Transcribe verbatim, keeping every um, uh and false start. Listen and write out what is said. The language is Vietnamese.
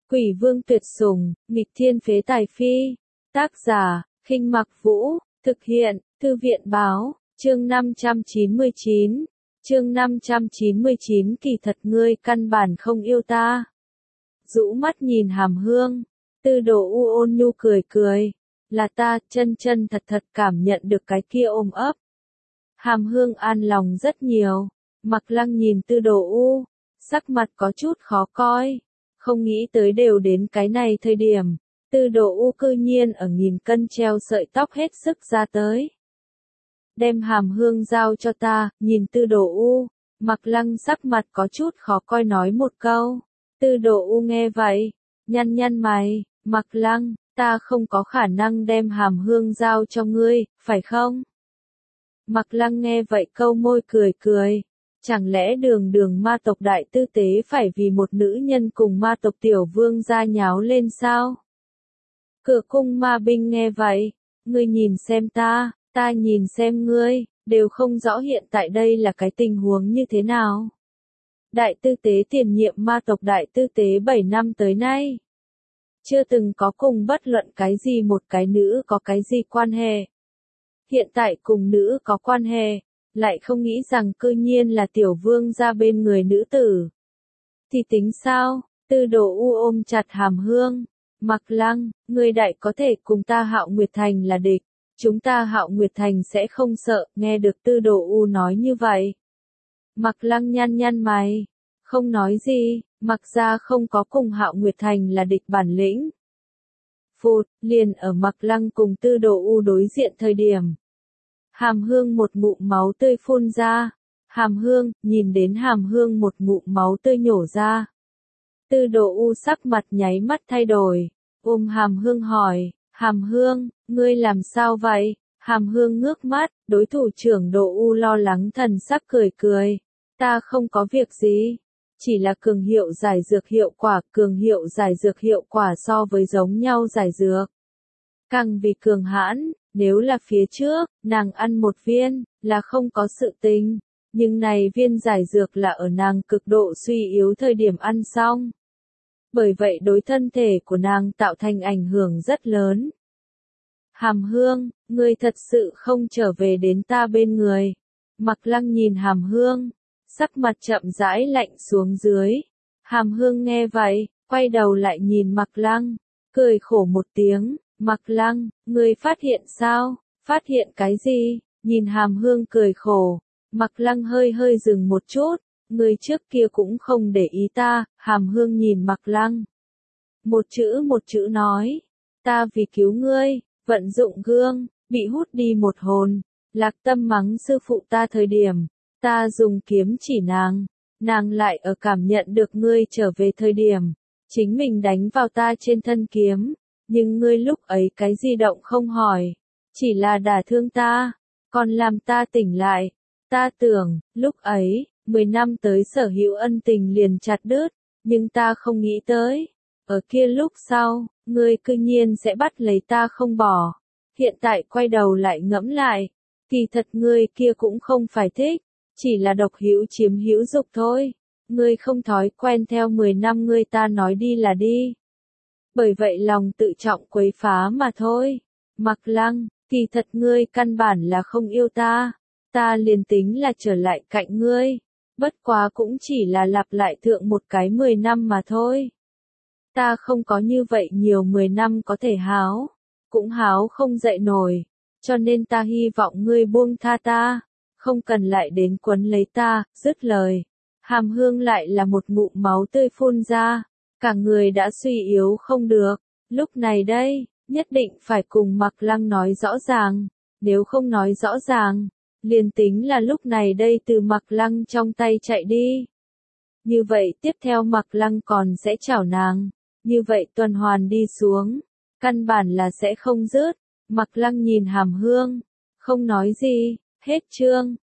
Quỷ vương tuyệt sủng, nghịch thiên phế tài phi. Tác giả, Khinh Mặc Vũ, thực hiện, Thư viện báo, chương năm trăm chín mươi chín. Chương năm trăm chín mươi chín kỳ thật ngươi căn bản không yêu ta. Rũ mắt nhìn Hàm Hương, Tư Đồ U ôn nhu cười cười, là ta chân chân thật thật cảm nhận được cái kia ôm ấp. Hàm Hương an lòng rất nhiều, Mặc Lăng nhìn Tư Đồ U, sắc mặt có chút khó coi, không nghĩ tới đều đến cái này thời điểm, Tư Đồ U cư nhiên ở nghìn cân treo sợi tóc hết sức ra tới. Đem Hàm Hương giao cho ta, nhìn Tư Đồ U, Mặc Lăng sắc mặt có chút khó coi nói một câu. Tư Đồ U nghe vậy, nhăn nhăn mày, Mặc Lăng, ta không có khả năng đem Hàm Hương giao cho ngươi, phải không? Mặc Lăng nghe vậy câu môi cười cười, chẳng lẽ đường đường ma tộc đại tư tế phải vì một nữ nhân cùng ma tộc tiểu vương gia nháo lên sao? Cửa cung ma binh nghe vậy, ngươi nhìn xem ta, ta nhìn xem ngươi, đều không rõ hiện tại đây là cái tình huống như thế nào. Đại tư tế tiền nhiệm ma tộc đại tư tế bảy năm tới nay, chưa từng có cùng bất luận cái gì một cái nữ có cái gì quan hệ. Hiện tại cùng nữ có quan hệ, lại không nghĩ rằng cư nhiên là tiểu vương gia bên người nữ tử. Thì tính sao? Tư Đồ U ôm chặt Hàm Hương, Mặc Lăng, ngươi đại có thể cùng ta Hạo Nguyệt Thành là địch, chúng ta Hạo Nguyệt Thành sẽ không sợ, nghe được Tư Đồ U nói như vậy. Mặc Lăng nhăn nhăn mày, không nói gì, Mặc ra không có cùng Hạo Nguyệt Thành là địch bản lĩnh. Phụt, liền ở Mặc Lăng cùng Tư Đồ U đối diện thời điểm. Hàm Hương một ngụm máu tươi phun ra, Hàm Hương, nhìn đến Hàm Hương một ngụm máu tươi nhổ ra. Tư Đồ U sắc mặt nháy mắt thay đổi, ôm Hàm Hương hỏi, Hàm Hương, ngươi làm sao vậy? Hàm Hương ngước mắt, đối thủ trưởng Đồ U lo lắng thần sắc cười cười, ta không có việc gì, chỉ là cường hiệu giải dược hiệu quả, cường hiệu giải dược hiệu quả so với giống nhau giải dược. Càng vì cường hãn, nếu là phía trước, nàng ăn một viên, là không có sự tình, nhưng này viên giải dược là ở nàng cực độ suy yếu thời điểm ăn xong. Bởi vậy đối thân thể của nàng tạo thành ảnh hưởng rất lớn. Hàm Hương, ngươi thật sự không trở về đến ta bên người. Mặc Lăng nhìn Hàm Hương, sắc mặt chậm rãi lạnh xuống dưới. Hàm Hương nghe vậy, quay đầu lại nhìn Mặc Lăng, cười khổ một tiếng, Mặc Lăng, ngươi phát hiện sao? Phát hiện cái gì? Nhìn Hàm Hương cười khổ, Mặc Lăng hơi hơi dừng một chút, ngươi trước kia cũng không để ý ta. Hàm Hương nhìn Mặc Lăng, một chữ một chữ nói, ta vì cứu ngươi, vận dụng gương, bị hút đi một hồn, Lạc Tâm mắng sư phụ ta thời điểm, ta dùng kiếm chỉ nàng, nàng lại ở cảm nhận được ngươi trở về thời điểm, chính mình đánh vào ta trên thân kiếm, nhưng ngươi lúc ấy cái di động không hỏi, chỉ là đả thương ta, còn làm ta tỉnh lại, ta tưởng, lúc ấy, mười năm tới sở hữu ân tình liền chặt đứt, nhưng ta không nghĩ tới, ở kia lúc sau, ngươi cư nhiên sẽ bắt lấy ta không bỏ, hiện tại quay đầu lại ngẫm lại, kỳ thật ngươi kia cũng không phải thích, chỉ là độc hữu chiếm hữu dục thôi, ngươi không thói quen theo mười năm ngươi ta nói đi là đi. Bởi vậy lòng tự trọng quấy phá mà thôi. Mặc Lăng, kỳ thật ngươi căn bản là không yêu ta, ta liền tính là trở lại cạnh ngươi, bất quá cũng chỉ là lặp lại thượng một cái mười năm mà thôi. Ta không có như vậy nhiều mười năm có thể háo, cũng háo không dậy nổi, cho nên ta hy vọng ngươi buông tha ta, không cần lại đến quấn lấy ta. Dứt lời, Hàm Hương lại là một ngụm máu tươi phun ra, cả người đã suy yếu không được, lúc này đây, nhất định phải cùng Mặc Lăng nói rõ ràng, nếu không nói rõ ràng, liền tính là lúc này đây từ Mặc Lăng trong tay chạy đi. Như vậy tiếp theo Mặc Lăng còn sẽ chảo nàng, như vậy tuần hoàn đi xuống, căn bản là sẽ không dứt. Mặc Lăng nhìn Hàm Hương, không nói gì, hết chương.